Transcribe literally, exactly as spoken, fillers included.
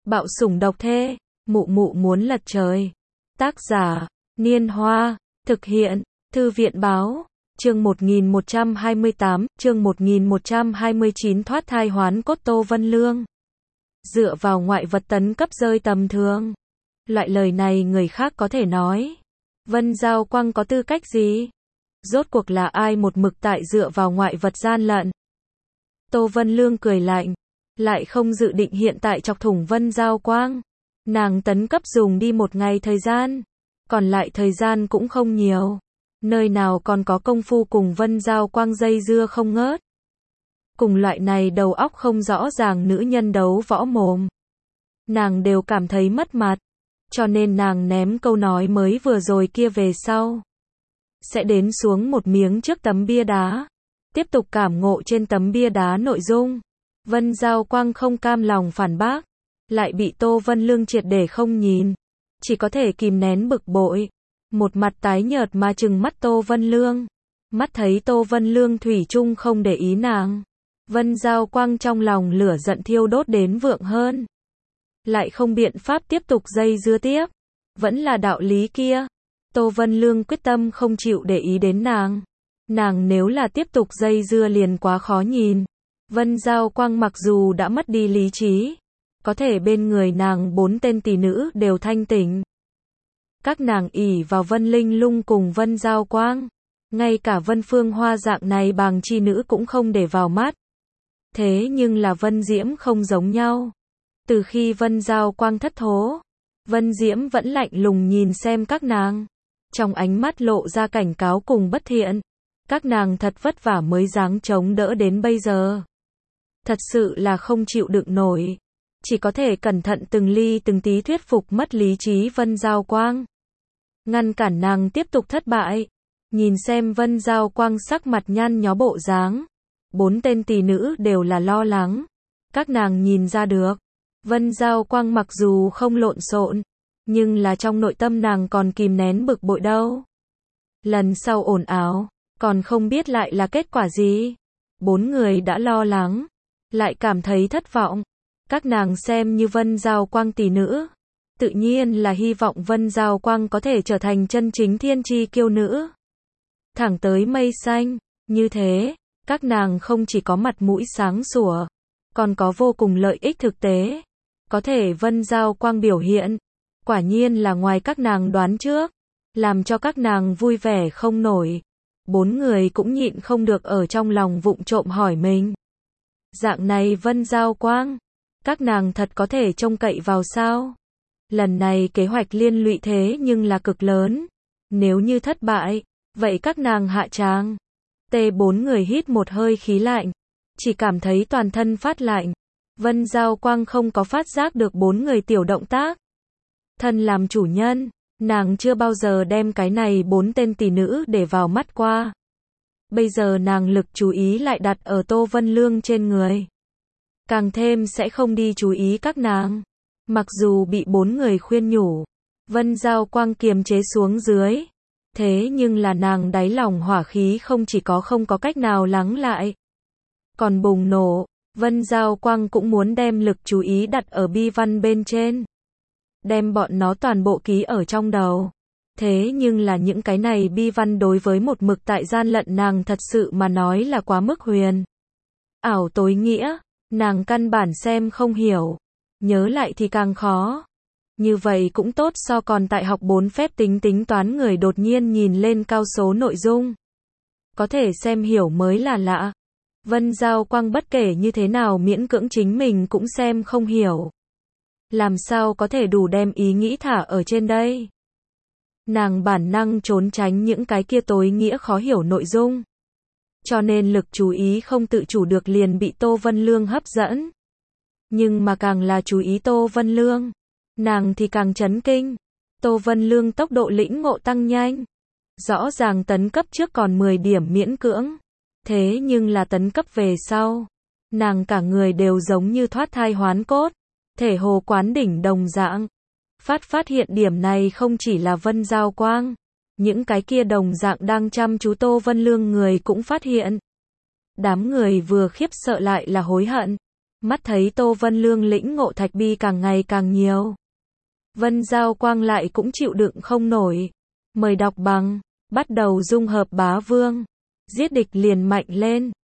Bạo sủng độc thê, mụ mụ muốn lật trời. Tác giả, Niên Hoa, thực hiện, Thư viện báo, chương một nghìn một trăm hai mươi tám, chương một nghìn một trăm hai mươi chín thoát thai hoán cốt Tô Vân Lương. Dựa vào ngoại vật tấn cấp rơi tầm thường. Loại lời này người khác có thể nói. Vân Giao Quang có tư cách gì? Rốt cuộc là ai một mực tại dựa vào ngoại vật gian lận? Tô Vân Lương cười lạnh, lại không dự định hiện tại chọc thủng Vân Giao Quang. Nàng tấn cấp dùng đi một ngày thời gian, còn lại thời gian cũng không nhiều. Nơi nào còn có công phu cùng Vân Giao Quang dây dưa không ngớt. Cùng loại này đầu óc không rõ ràng nữ nhân đấu võ mồm, nàng đều cảm thấy mất mặt, cho nên nàng ném câu nói mới vừa rồi kia về sau. Sẽ đến xuống một miếng trước tấm bia đá, tiếp tục cảm ngộ trên tấm bia đá nội dung. Vân Giao Quang không cam lòng phản bác, lại bị Tô Vân Lương triệt để không nhìn, chỉ có thể kìm nén bực bội, một mặt tái nhợt mà trừng mắt Tô Vân Lương. Mắt thấy Tô Vân Lương thủy chung không để ý nàng, Vân Giao Quang trong lòng lửa giận thiêu đốt đến vượng hơn. Lại không biện pháp tiếp tục dây dưa tiếp, vẫn là đạo lý kia. Tô Vân Lương quyết tâm không chịu để ý đến nàng. Nàng nếu là tiếp tục dây dưa liền quá khó nhìn. Vân Giao Quang mặc dù đã mất đi lý trí, có thể bên người nàng bốn tên tỷ nữ đều thanh tỉnh. Các nàng ỷ vào Vân Linh Lung cùng Vân Giao Quang, ngay cả Vân Phương Hoa dạng này bàng chi nữ cũng không để vào mắt. Thế nhưng là Vân Diễm không giống nhau. Từ khi Vân Giao Quang thất thố, Vân Diễm vẫn lạnh lùng nhìn xem các nàng, trong ánh mắt lộ ra cảnh cáo cùng bất thiện. Các nàng thật vất vả mới dáng chống đỡ đến bây giờ, thật sự là không chịu đựng nổi, chỉ có thể cẩn thận từng ly từng tí thuyết phục mất lý trí Vân Giao Quang, ngăn cản nàng tiếp tục thất bại. Nhìn xem Vân Giao Quang sắc mặt nhăn nhó bộ dáng, bốn tên tỷ nữ đều là lo lắng. Các nàng nhìn ra được, Vân Giao Quang mặc dù không lộn xộn, nhưng là trong nội tâm nàng còn kìm nén bực bội đâu. Lần sau ồn ào, còn không biết lại là kết quả gì. Bốn người đã lo lắng, lại cảm thấy thất vọng. Các nàng xem như Vân Giao Quang tỷ nữ, tự nhiên là hy vọng Vân Giao Quang có thể trở thành chân chính thiên chi kiêu nữ, thẳng tới mây xanh. Như thế, các nàng không chỉ có mặt mũi sáng sủa, còn có vô cùng lợi ích thực tế. Có thể Vân Giao Quang biểu hiện, quả nhiên là ngoài các nàng đoán trước, làm cho các nàng vui vẻ không nổi. Bốn người cũng nhịn không được ở trong lòng vụng trộm hỏi mình. Dạng này Vân Giao Quang, các nàng thật có thể trông cậy vào sao? Lần này kế hoạch liên lụy thế nhưng là cực lớn. Nếu như thất bại, vậy các nàng hạ tràng. Tê bốn người hít một hơi khí lạnh, chỉ cảm thấy toàn thân phát lạnh. Vân Giao Quang không có phát giác được bốn người tiểu động tác. Thân làm chủ nhân, nàng chưa bao giờ đem cái này bốn tên tỷ nữ để vào mắt qua. Bây giờ nàng lực chú ý lại đặt ở Tô Vân Lương trên người, càng thêm sẽ không đi chú ý các nàng. Mặc dù bị bốn người khuyên nhủ, Vân Giao Quang kiềm chế xuống dưới, thế nhưng là nàng đáy lòng hỏa khí không chỉ có không có cách nào lắng lại, còn bùng nổ. Vân Giao Quang cũng muốn đem lực chú ý đặt ở bi văn bên trên, đem bọn nó toàn bộ ký ở trong đầu. Thế nhưng là những cái này bi văn đối với một mực tại gian lận nàng thật sự mà nói là quá mức huyền ảo tối nghĩa, nàng căn bản xem không hiểu, nhớ lại thì càng khó. Như vậy cũng tốt so còn tại học bốn phép tính tính toán người đột nhiên nhìn lên cao số nội dung, có thể xem hiểu mới là lạ. Vân Giao Quang bất kể như thế nào miễn cưỡng chính mình cũng xem không hiểu, làm sao có thể đủ đem ý nghĩ thả ở trên đây. Nàng bản năng trốn tránh những cái kia tối nghĩa khó hiểu nội dung, cho nên lực chú ý không tự chủ được liền bị Tô Vân Lương hấp dẫn. Nhưng mà càng là chú ý Tô Vân Lương, nàng thì càng chấn kinh. Tô Vân Lương tốc độ lĩnh ngộ tăng nhanh, rõ ràng tấn cấp trước còn mười điểm miễn cưỡng, thế nhưng là tấn cấp về sau, nàng cả người đều giống như thoát thai hoán cốt, thể hồ quán đỉnh đồng dạng. Phát phát hiện điểm này không chỉ là Vân Giao Quang, những cái kia đồng dạng đang chăm chú Tô Vân Lương người cũng phát hiện. Đám người vừa khiếp sợ lại là hối hận, Mắt thấy Tô Vân Lương lĩnh ngộ thạch bi càng ngày càng nhiều. Vân Giao Quang lại cũng chịu đựng không nổi. Mời đọc bằng, bắt đầu dung hợp bá vương. Giết địch liền mạnh lên.